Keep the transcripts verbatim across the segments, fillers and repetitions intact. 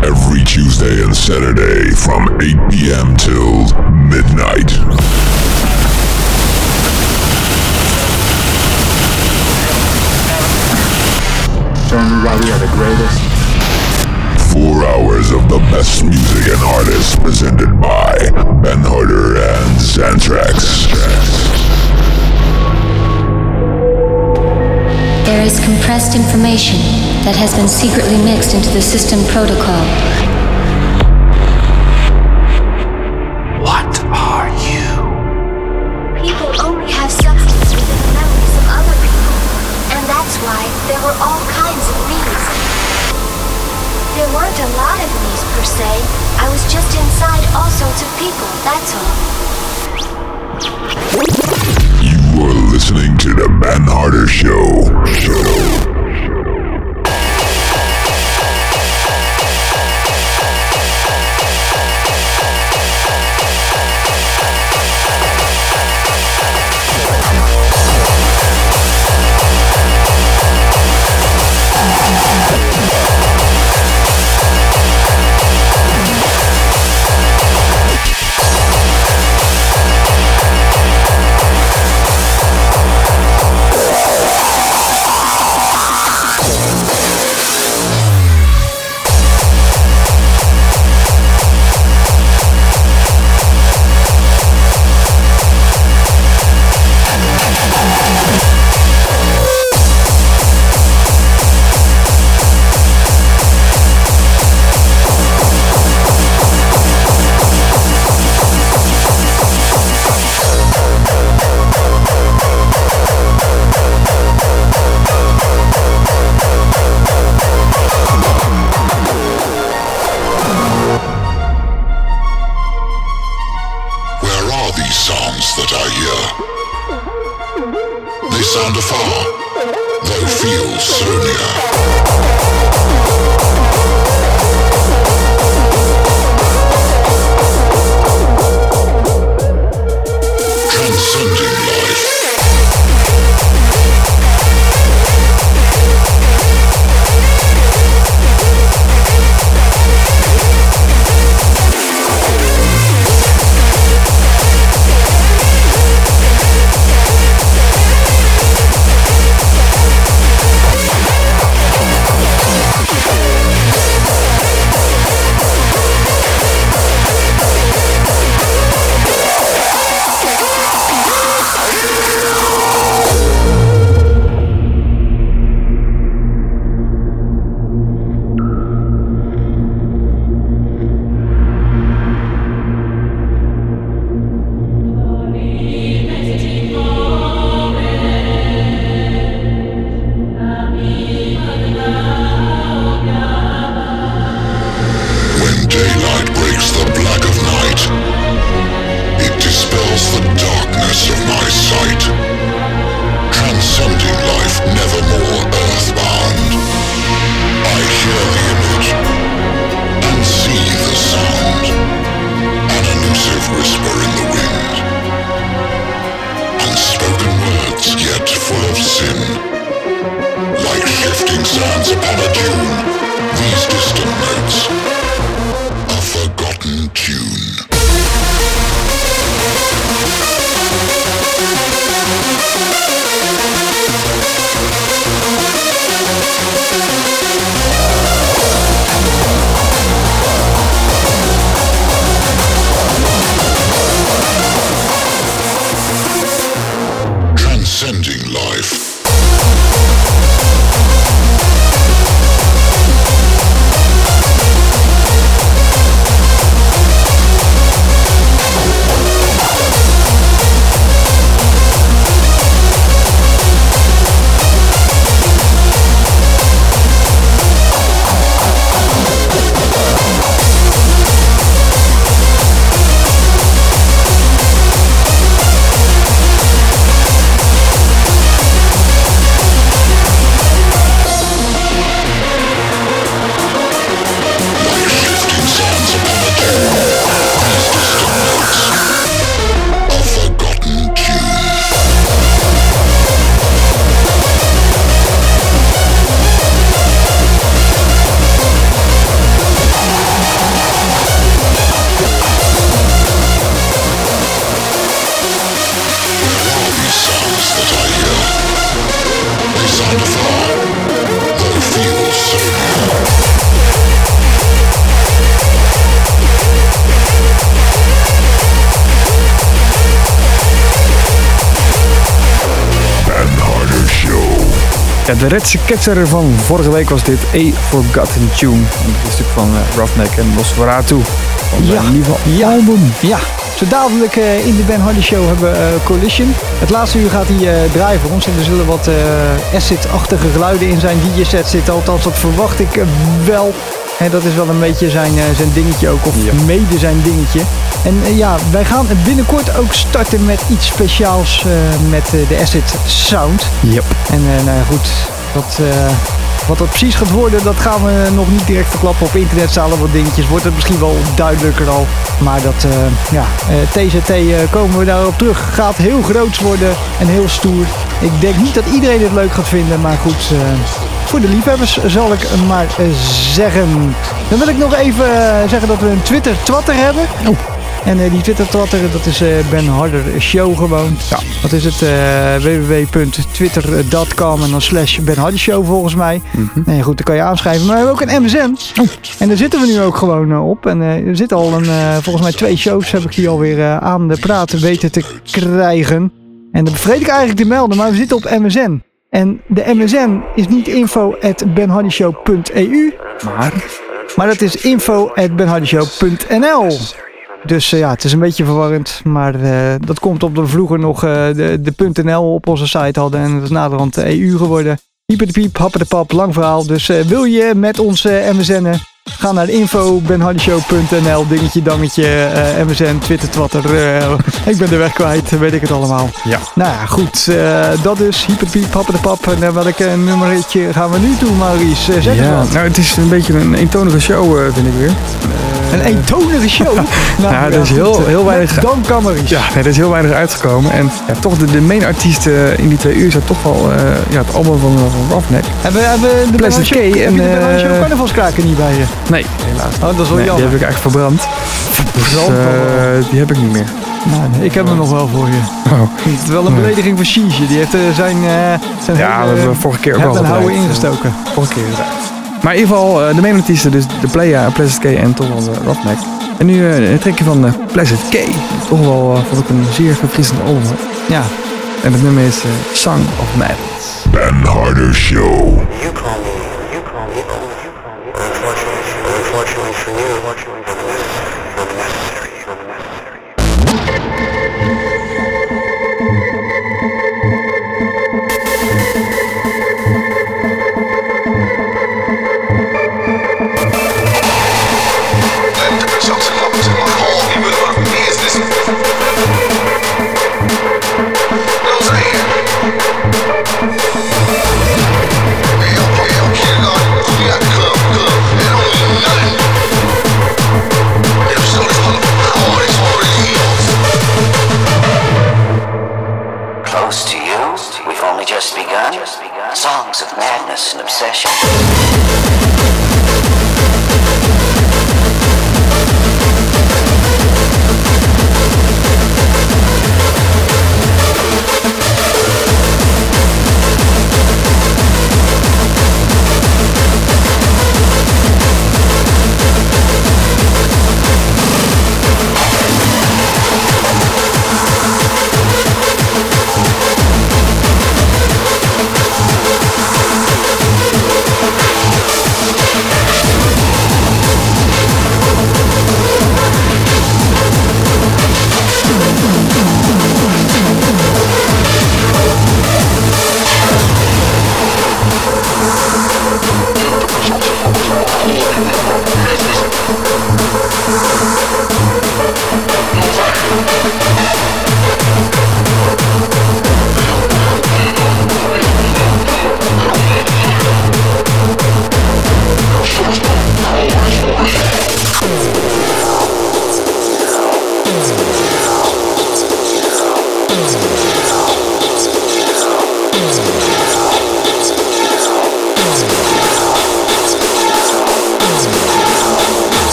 every Tuesday and Saturday from eight p.m. till midnight. So everybody are the greatest. Four hours of the best music and artists presented by Ben Harder and Xantrax. There is compressed information that has been secretly mixed into the system protocol. What are you? People only have substance within the memories of other people, and that's why there were all kinds of me's. There weren't a lot of me's per se. I was just inside all sorts of people, that's all. You are listening to the Ben Harder Show. Show. Ja, de Redse Ketser van vorige week was dit A Forgotten Tune. Dat is natuurlijk van uh, Roughneck en Nosferatu. Van ja. een nieuwe ja. album. Ja. Zo dadelijk uh, in de Ben Hardy Show hebben we uh, Collision. Het laatste uur gaat hij uh, draaien voor ons. En er zullen wat uh, acid-achtige geluiden in zijn D J-set zitten. Althans, dat verwacht ik uh, wel. En dat is wel een beetje zijn, uh, zijn dingetje ook. Of ja. mede zijn dingetje. En uh, ja, wij gaan binnenkort ook starten met iets speciaals uh, met uh, de Acid Sound. Yep. En uh, nou ja, goed, dat... Uh, Wat dat precies gaat worden, dat gaan we nog niet direct verklappen. Op internet staan er wat dingetjes. Wordt het misschien wel duidelijker al. Maar dat, uh, ja, uh, T Z T uh, komen we daarop terug. Gaat heel groots worden en heel stoer. Ik denk niet dat iedereen het leuk gaat vinden. Maar goed, uh, voor de liefhebbers zal ik maar uh, zeggen. Dan wil ik nog even uh, zeggen dat we een Twitter-twatter hebben. Oh. En uh, die Twitter-twatter, dat is uh, Ben Harder Show gewoon. Ja. Dat is het uh, w w w punt twitter punt com en dan slash Ben Harder Show volgens mij. Mm-hmm. En goed, dan kan je aanschrijven. Maar we hebben ook een M S N. Oh. En daar zitten we nu ook gewoon uh, op. En uh, er zitten al een, uh, volgens mij twee shows heb ik die alweer uh, aan de praten weten te krijgen. En dat vergeet ik eigenlijk te melden, maar we zitten op M S N. En de M S N is niet info at benhardyshow punt e u. Maar? Maar dat is info at benhardyshow punt n l. Dus uh, ja, het is een beetje verwarrend, maar uh, dat komt op dat we vroeger nog uh, de, de .nl op onze site hadden en het is naderhand de E U geworden. Pieper de piep, happen de pap, lang verhaal. Dus uh, wil je met ons uh, M S N'en, ga naar de info benhardyshow punt n l, dingetje, dangetje, uh, M S N, Twitter, Twatter. Uh, ik ben de weg kwijt, weet ik het allemaal. Ja. Nou ja, goed, uh, dat dus. Pieper de piep, happen de pap. En uh, welk uh, nummertje gaan we nu doen, Maurice? Uh, zeg ja, eens wat. Nou, het is een beetje een eentonige show, uh, vind ik weer. Een eentonige show? Nou, ja, er is heel, heel weinig... Dan kan Maurice. Ja, nee, er is heel weinig uitgekomen. En ja, toch de, de main artiest uh, in die twee uur is toch wel uh, ja, het album van, van Roughneck. Hebben we de Plastic K en... Heb je de uh, carnavalskraken niet bij je? Nee, helaas. Oh, dat is wel nee, jammer. Die heb ik eigenlijk verbrand. Dus, uh, die heb ik niet meer. Nou, nee, ik heb hem nog wel voor je. Oh. Het is wel een belediging voor Shige. Die heeft uh, zijn, uh, zijn ja, hele, dat hebben we vorige keer ook al gedraaid. Hebben ingestoken. Vorige keer gedraaid. Maar in ieder geval, uh, de main artiesten, dus de Playa, Plastic K en toch wel uh, Roughneck. En nu uh, een trekje van uh, Plastic K. Toch wel, uh, vond ik een zeer verfrissend album. Ja. En het nummer is uh, Song of Madness. Ben Harder Show. You call me, you call me, you call me, unfortunately, unfortunately for you, unfortunately for me, you're necessary, you're necessary. Show this motherfucker.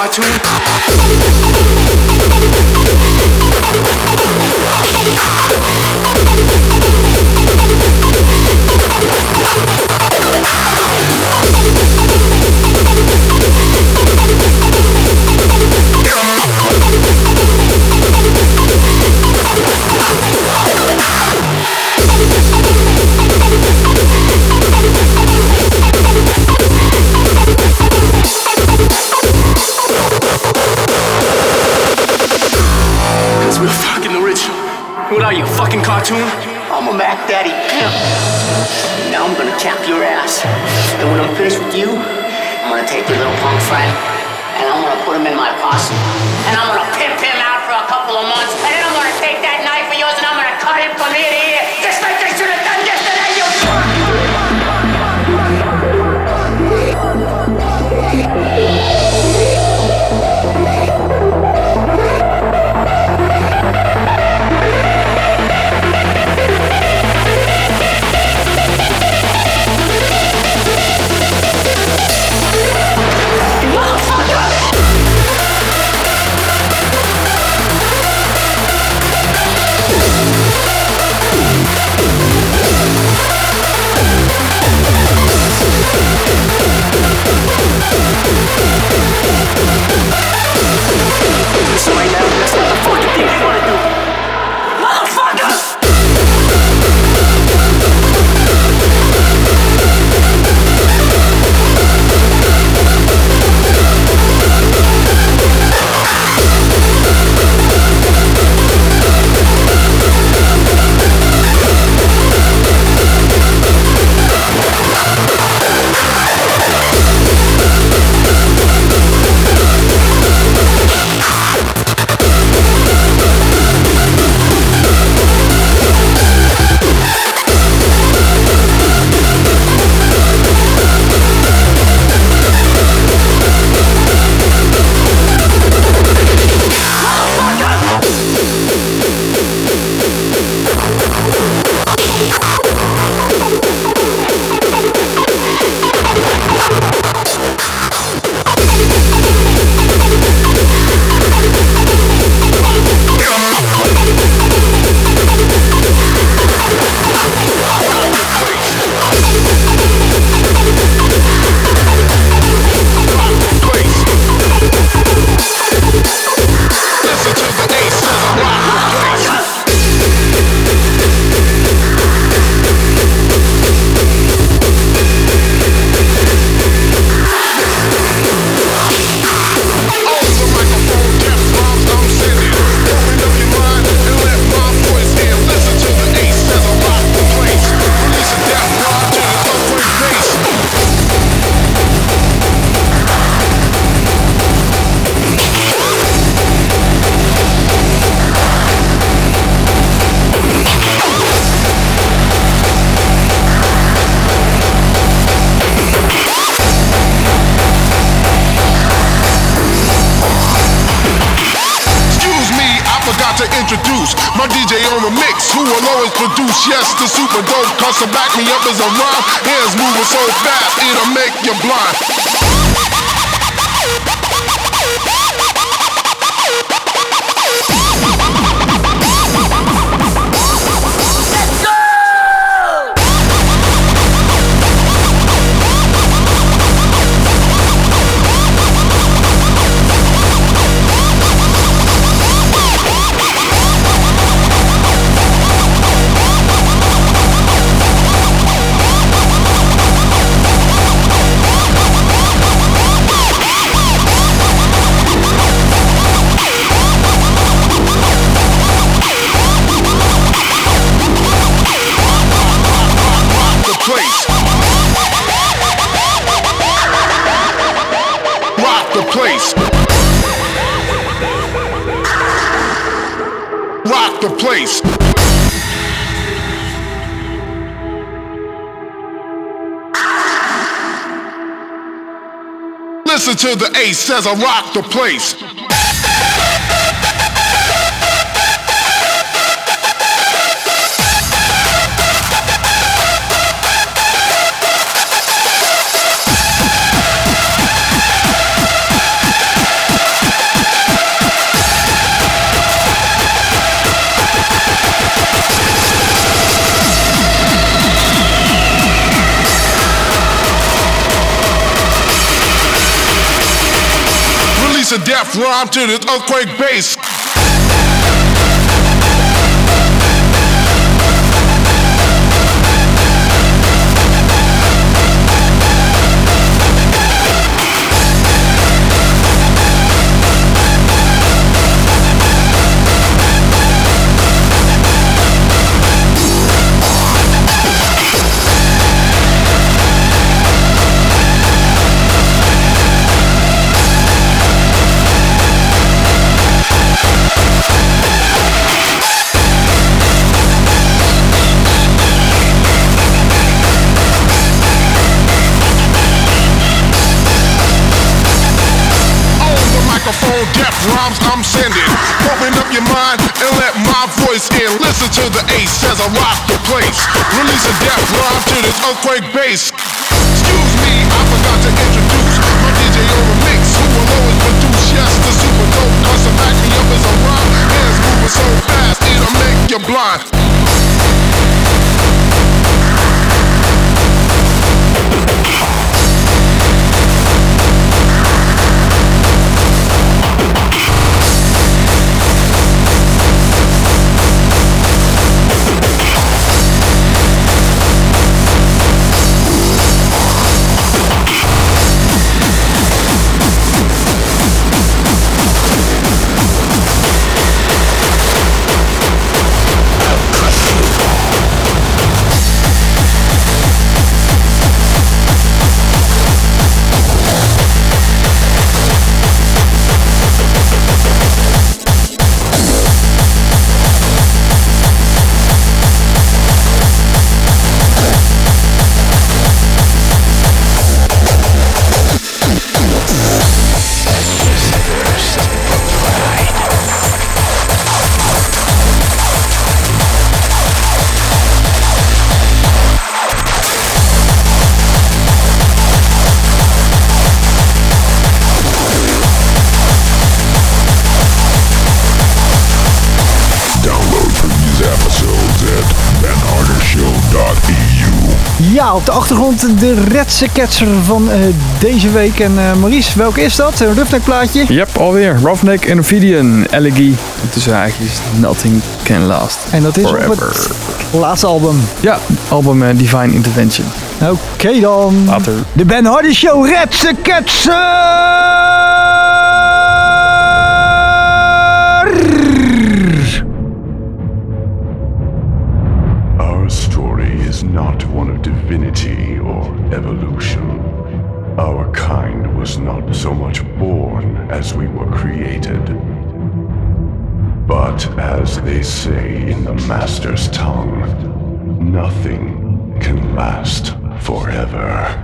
cartoon? What are you, a fucking cartoon? I'm a Mac Daddy pimp. Now I'm gonna tap your ass. And when I'm finished with you, I'm gonna take your little punk friend and I'm gonna put him in my posse. And I'm gonna pimp him out for a couple of months. And then I'm gonna take that knife of yours and I'm gonna cut him from ear to ear. Just like they should have done yesterday, you fuck! So right now, that's not the fucking thing you wanna do. Motherfucker! My D J on the mix, who will always produce, yes, the super dope. Cause to back me up is a rhyme, hands moving so fast, it'll make you blind. Rock the place. Listen to the ace as I rock the place. Release a death rhyme to this earthquake bass. Death rhymes I'm sending. Open up your mind and let my voice in. Listen to the ace as I rock the place. Release a death rhyme to this earthquake bass. Excuse me, I forgot to introduce my D J on the mix, who will always produce. Yes, the super dope custom back me up as a rhyme. Hands moving so fast, it'll make you blind. Ja, op de achtergrond de redse catcher van uh, deze week. En uh, Maurice, welke is dat? Een Roughneck plaatje? Yep, alweer. Roughneck en Ophidian, Elegy. Tussen eigenlijk is Nothing Can Last En dat is Forever. op het laatste album. Ja, album uh, Divine Intervention. Oké okay, dan. Later. De Ben Hardy Show, redse catcher! Our story is not one of divinity or evolution. Our kind was not so much born as we were created. But as they say in the Master's tongue, nothing can last forever.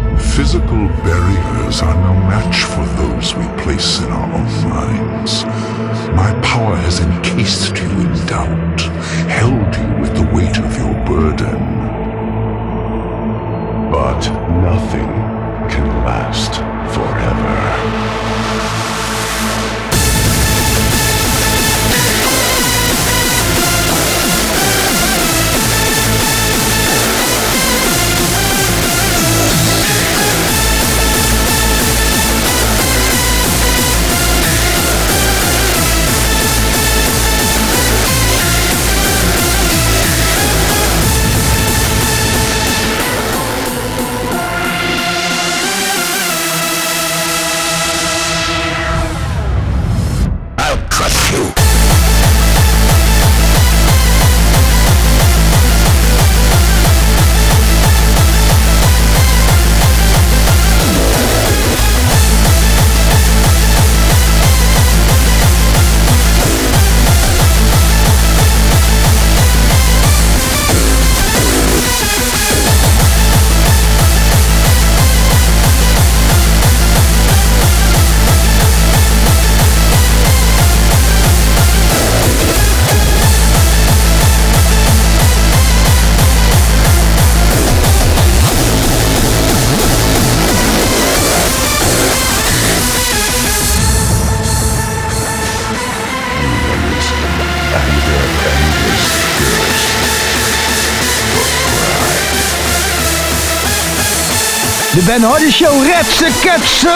Physical barriers are no match for those we place in our own minds. De Ben Hardy Show, Redse Ketsen!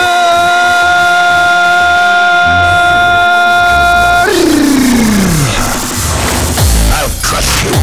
I'll crush you.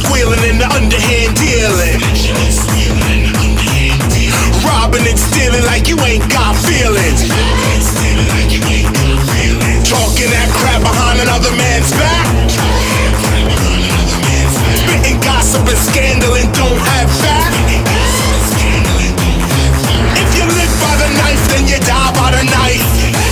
squealing and the underhand dealing. Robbing and stealing like you ain't got feelings. Talking that crap behind another man's back. Spitting gossip and scandal and don't have fact. If you live by the knife, then you die by the knife.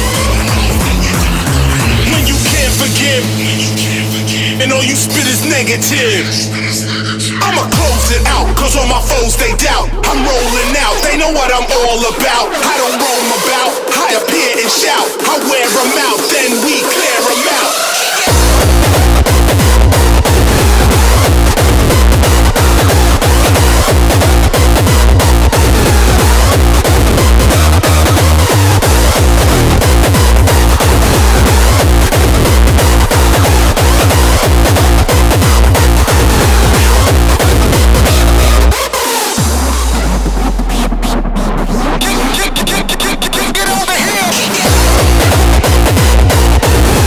When you can't forgive, and all you spit is negative. I'ma close it out, cause all my foes they doubt. I'm rolling out, they know what I'm all about. I don't roam about, I appear and shout. I wear them out, then we clear them out. Get over here!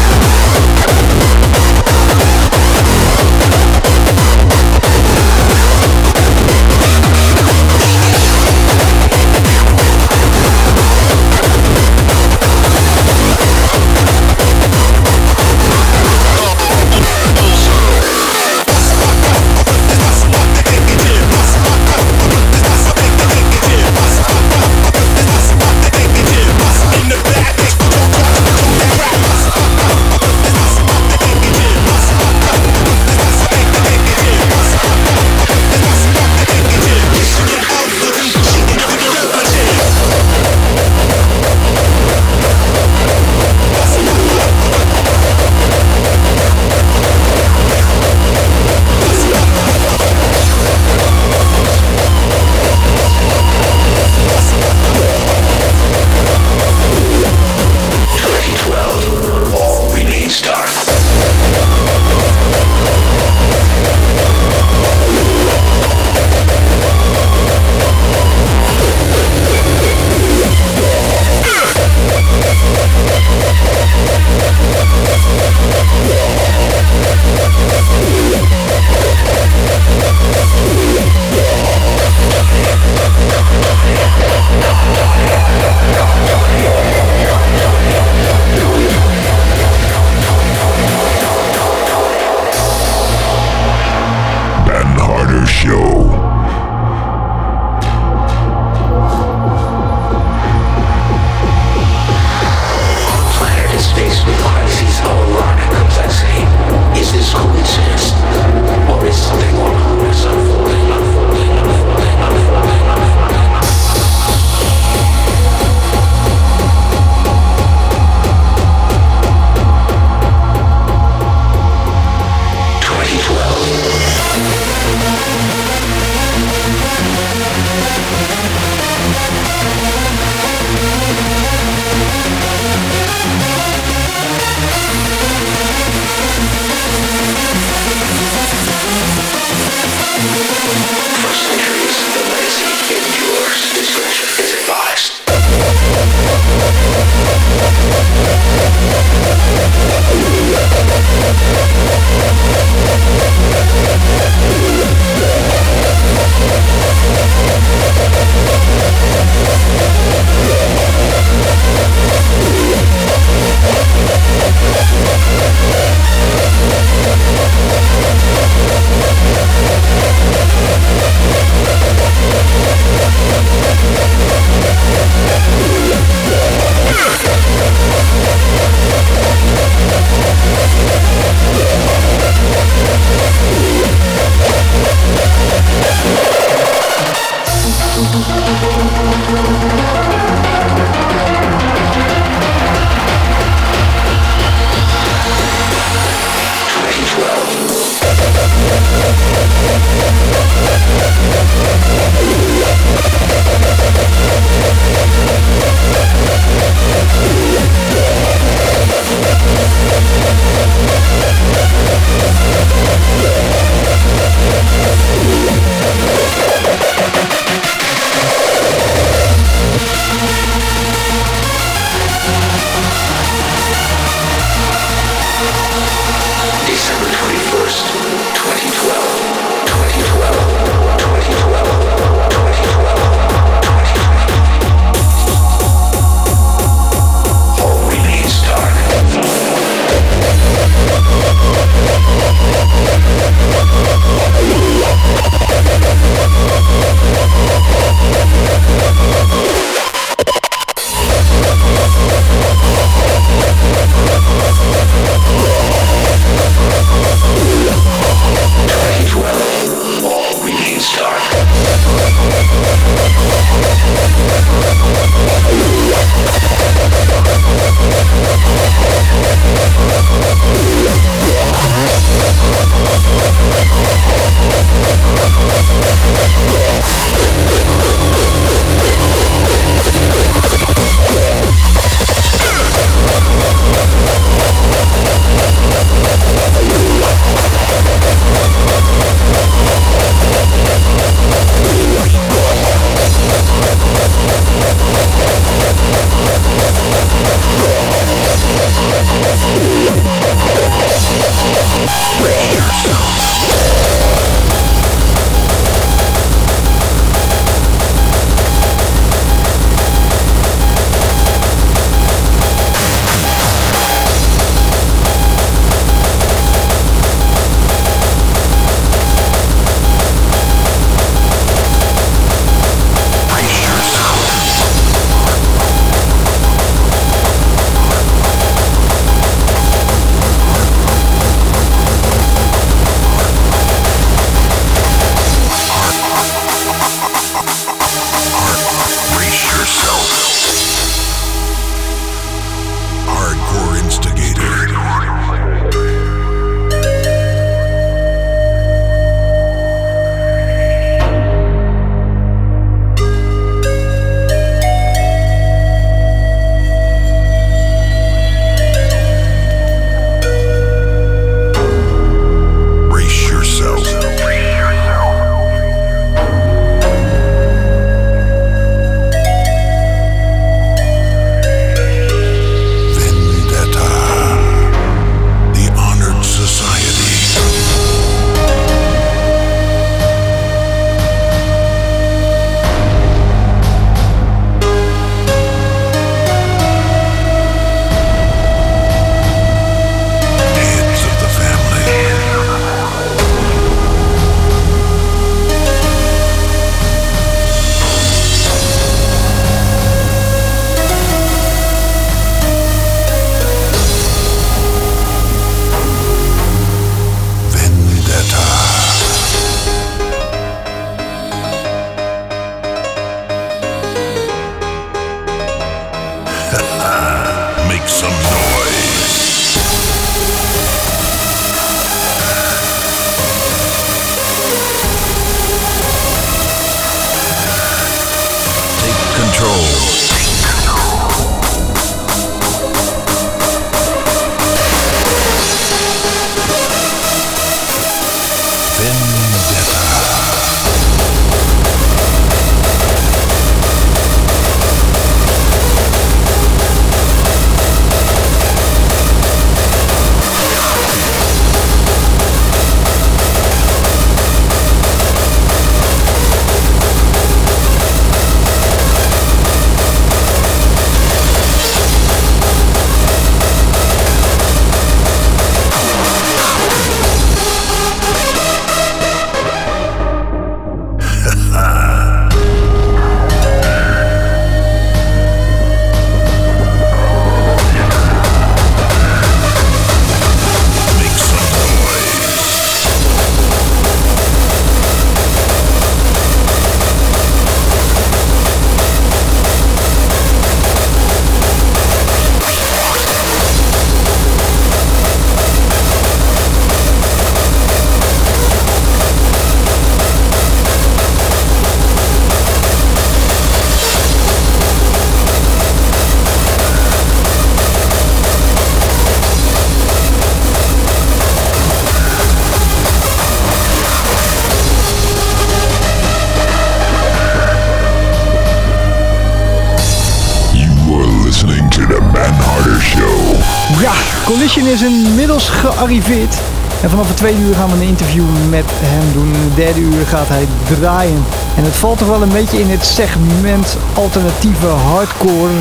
Collision is inmiddels gearriveerd. En vanaf het tweede uur gaan we een interview met hem doen. In het derde uur gaat hij draaien. En het valt toch wel een beetje in het segment alternatieve hardcore.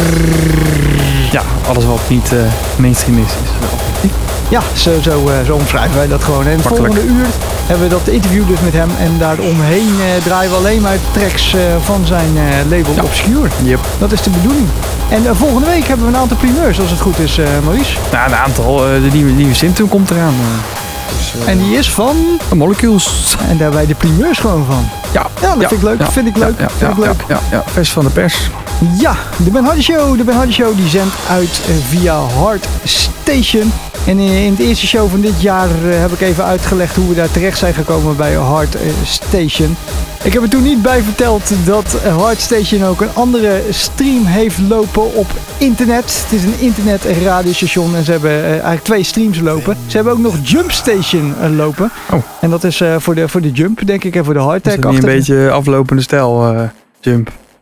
Ja, alles wat niet uh, mainstream is, is alternatief. Ja, zo, zo, uh, zo omschrijven wij dat gewoon. En het Makkelijk. volgende uur hebben we dat interview dus met hem. En daaromheen uh, draaien we alleen maar tracks uh, van zijn uh, label ja. Obscure. Yep. Dat is de bedoeling. En uh, volgende week hebben we een aantal primeurs, als het goed is, uh, Maurice. Nou, een aantal. Uh, de nieuwe, nieuwe Symptom komt eraan. Uh. Dus, uh, en die is van? Molecules. En daar wij de primeurs gewoon van. Ja, ja dat ja, vind ik leuk. Ja, vind ik leuk. Ja, ja, vind ik ja, leuk. Ja, ja, ja, vers van de pers. Ja, de Ben Hardy Show. De Ben Hardy Show die zendt uit uh, via Hard Station. En in, in het eerste show van dit jaar uh, heb ik even uitgelegd hoe we daar terecht zijn gekomen bij Hard uh, Station. Ik heb er toen niet bij verteld dat Hard Station ook een andere stream heeft lopen op internet. Het is een internetradiostation en ze hebben uh, eigenlijk twee streams lopen. Ze hebben ook nog Jump Station uh, lopen. Oh. En dat is uh, voor, de, voor de Jump, denk ik, en voor de Hardtech. Is dat niet een beetje aflopende stijl, uh, Jump?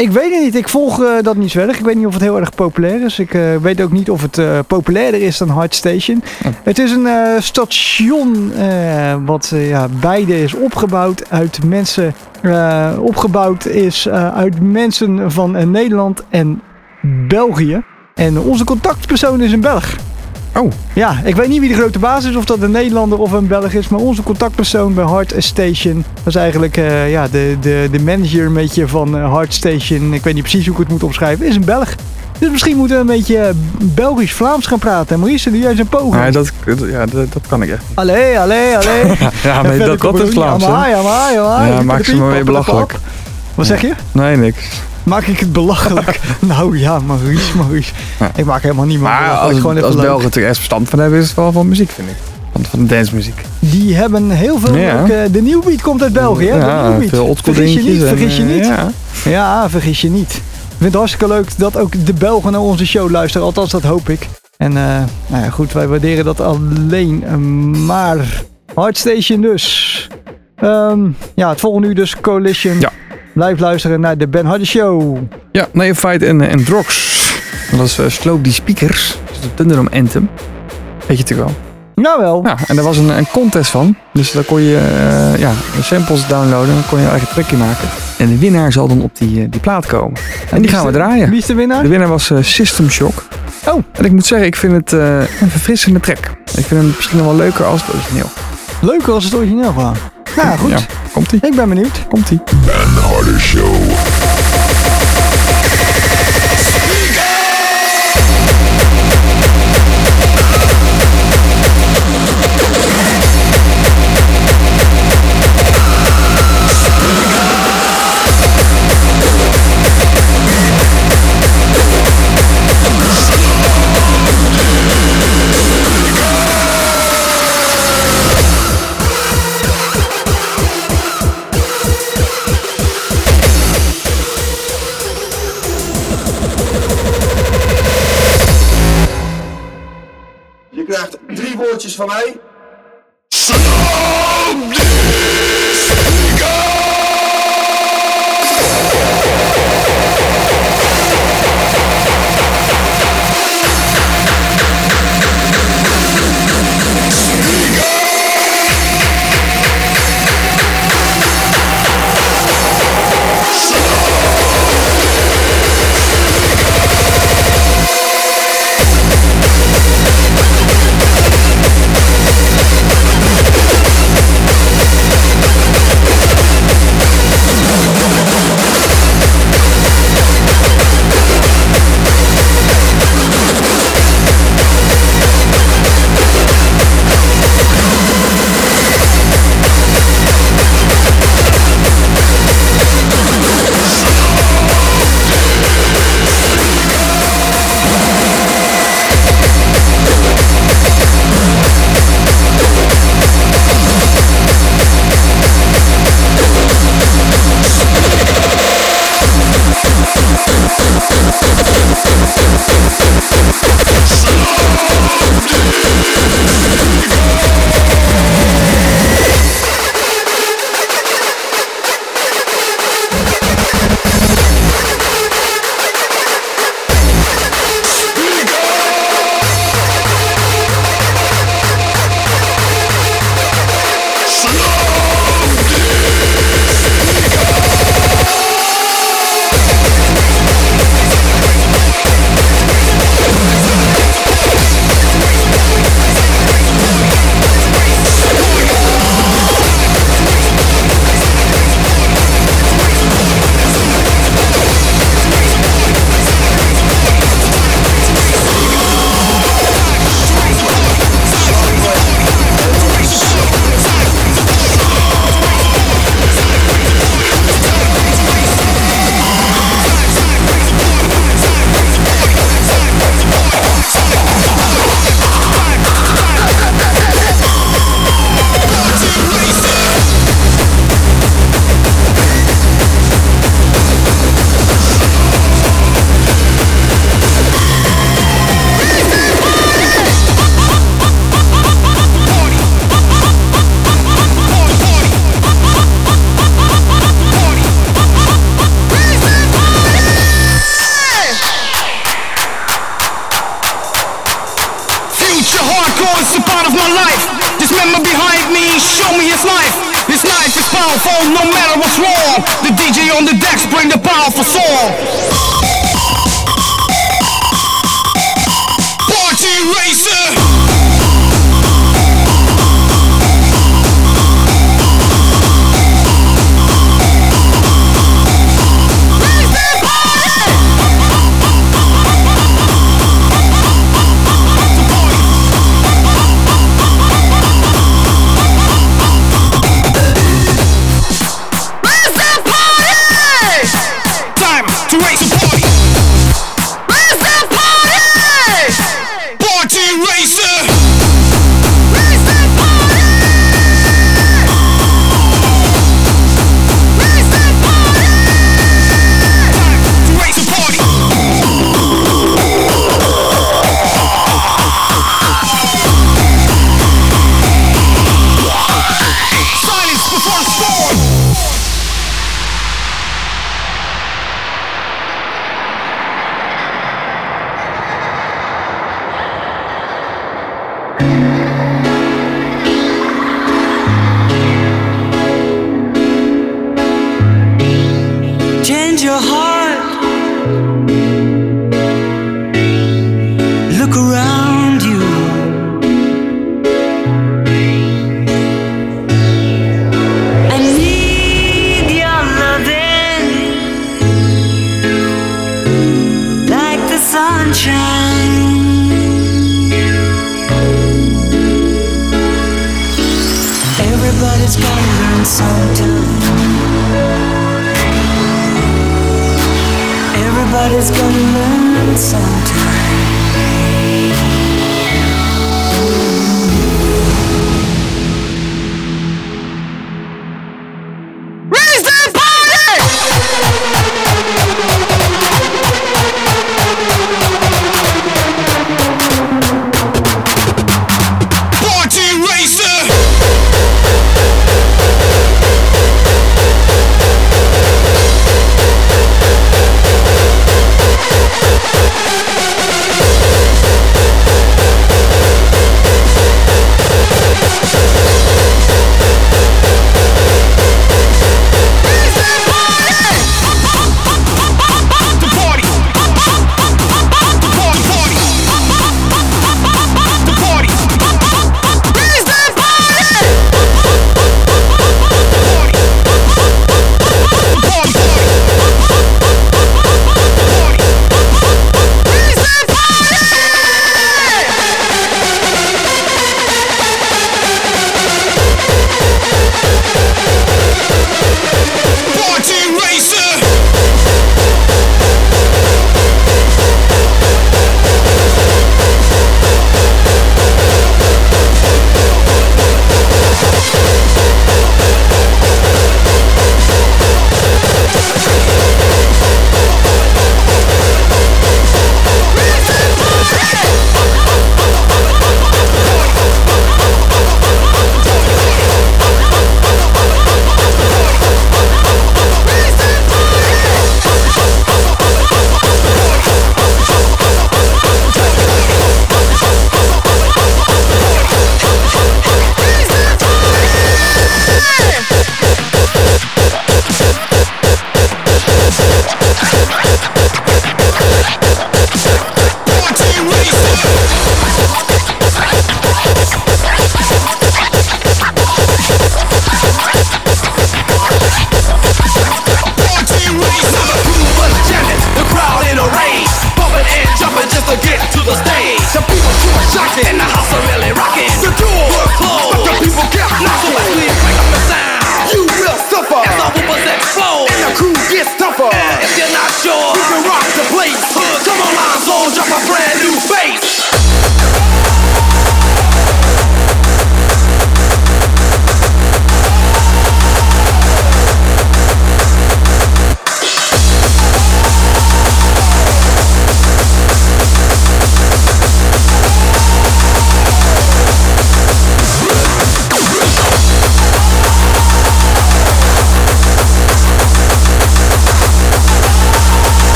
Ik weet het niet. Ik volg uh, dat niet zo erg. Ik weet niet of het heel erg populair is. Ik uh, weet ook niet of het uh, populairder is dan Hard Station. Oh. Het is een uh, station uh, wat uh, ja, beide is opgebouwd uit mensen. Uh, opgebouwd is uh, uit mensen van uh, Nederland en België. En onze contactpersoon is een Belg. Oh. Ja, ik weet niet wie de grote baas is, of dat een Nederlander of een Belg is, maar onze contactpersoon bij Hard Station, dat is eigenlijk uh, ja, de, de, de manager een beetje van uh, Hard Station, ik weet niet precies hoe ik het moet omschrijven, is een Belg. Dus misschien moeten we een beetje Belgisch-Vlaams gaan praten. Maurice, doe jij zijn poging? Ja, dat, ja dat, dat kan ik echt niet. Allee, allee, allee. Ja, maar dat, dat is Vlaams, hè? Ja, maar, ja, maar. Ja, maak ze maar weer belachelijk. Wat zeg je? Nee, niks. Maak ik het belachelijk? Nou ja, Maurice, Maurice. Ja. Ik maak helemaal niemand maar belachelijk. Als, gewoon even als leuk. Belgen er echt verstand van hebben, is het wel van muziek, vind ik. Van, van dancemuziek. Die hebben heel veel... Ja. Ook, uh, de New Beat komt uit België, hè? Ja, de New Beat. veel oldschool Vergis je niet, en, vergis je niet. Ja. ja, vergis je niet. Ik vind het hartstikke leuk dat ook de Belgen naar onze show luisteren. Althans, dat hoop ik. En uh, nou ja, goed, wij waarderen dat alleen. Uh, maar Hard Station dus. Um, ja, het volgende uur dus Coalition. Ja. Blijf luisteren naar de Ben Hardy Show. Ja, Neophyte en, en Drox. Dat is uh, Slow Die Speakers. Dat is de Thunderdome Anthem. Weet je natuurlijk wel. Nou wel. Ja, en daar was een, een contest van. Dus daar kon je uh, ja, samples downloaden. En dan kon je eigen trackje maken. En de winnaar zal dan op die, uh, die plaat komen. En, en die gaan we draaien. Wie is de winnaar? De winnaar was uh, System Shock. Oh. En ik moet zeggen, ik vind het uh, een verfrissende track. Ik vind hem misschien nog wel leuker als het origineel. Leuker als het origineel was. Nou ja, goed. Ja, komt-ie. Ik ben benieuwd. Komt-ie. Ben Hardy Show. Je krijgt drie woordjes van mij. coming behind me, show me his knife. His knife is powerful, no matter what's wrong. The D J on the decks bring the powerful song. Party Racer.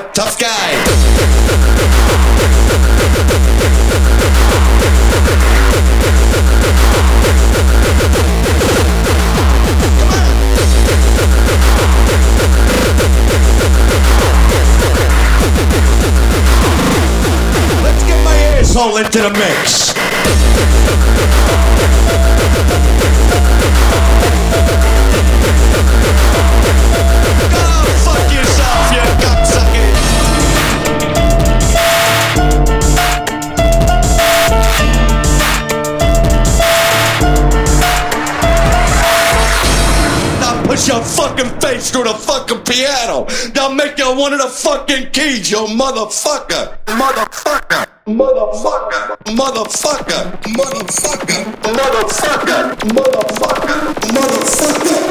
tough guy. Let's get my asshole into the mix. Go fuck yourself, you cocksucker. Now push your fucking face through the fucking piano. Now make you one of the fucking keys, you motherfucker. Motherfucker. Motherfucker. Motherfucker. Motherfucker. Motherfucker. Motherfucker. Motherfucker.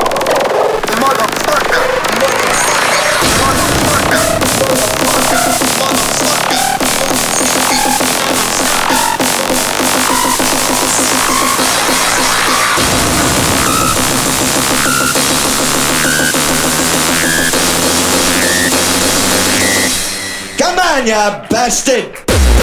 Come on, you bastard!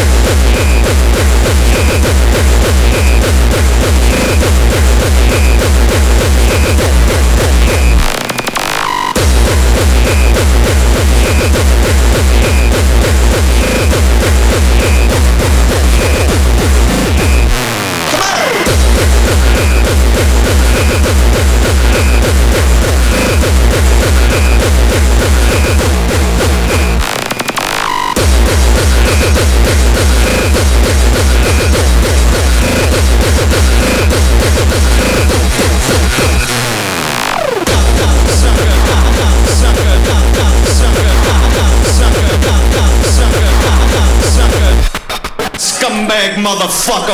Scumbag motherfucker.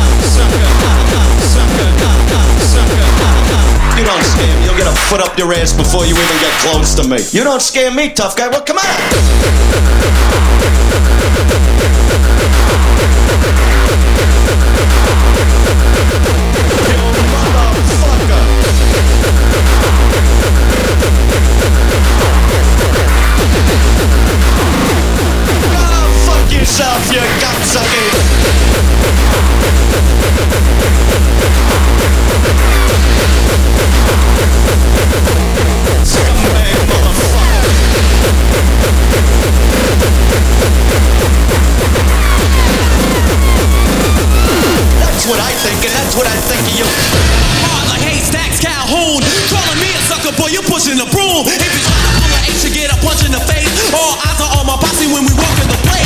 You don't scare me. You'll get a foot up your ass before you even get close to me. You don't scare me, tough guy. Well, come on. You motherfucker. Go fuck yourself, you cocksucker. Scumbag motherfucker. That's what I think, and that's what I think of you. Hard like haystacks, Calhoun. Calling me a sucker, boy, you pushing the broom. If you try to pull an H, you get a punch in the face. All eyes are on my posse when we walk in the place.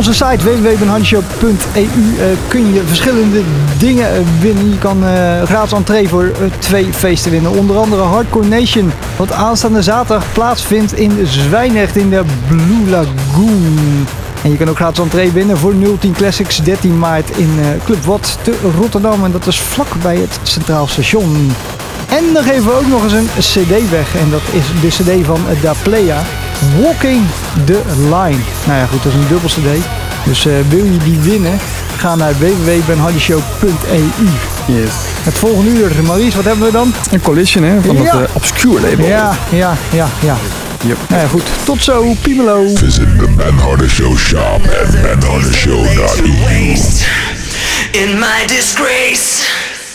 onze site w w w punt handshow punt e u uh, kun je verschillende dingen winnen. Je kan uh, gratis entree voor uh, twee feesten winnen. Onder andere Hardcore Nation, wat aanstaande zaterdag plaatsvindt in Zwijndrecht in de Blue Lagoon. En je kan ook gratis entree winnen voor nul tien Classics dertien maart in uh, Club Watt te Rotterdam. En dat is vlak bij het Centraal Station. En dan geven we ook nog eens een cd weg. En dat is de cd van Da Playa, Walking the Line. Nou ja, goed, dat is een dubbel cd. Dus uh, wil je die winnen, ga naar w w w punt handshow punt e u. Yes. Het volgende uur, Maurice, wat hebben we dan? Een Collision, hè, van ja. het uh, Obscure label. Ja, ja, ja, ja. Yep. Nou ja, goed. Tot zo, Pimelo. Visit the Ben Harder Show shop at ben harder show dot e u. In my disgrace,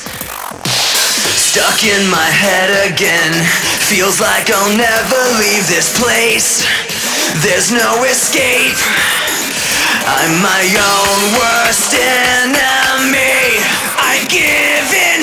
stuck in my head again. Feels like I'll never leave this place. There's no escape. I'm my own worst enemy. I give in.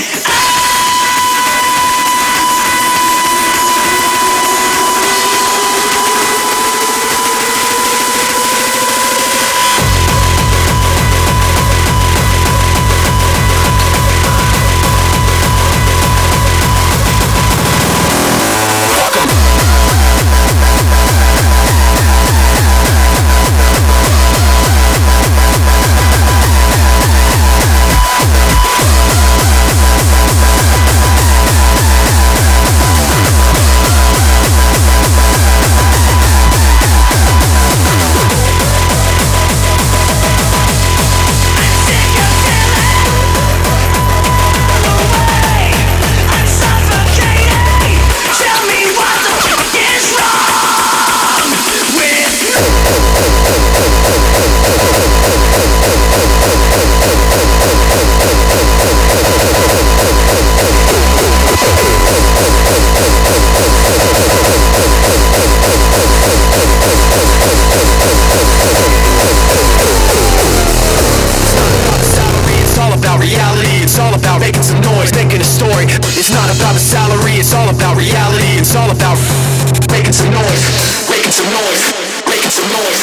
It's not about the salary, it's all about reality. It's all about making some noise, making some noise, making some noise.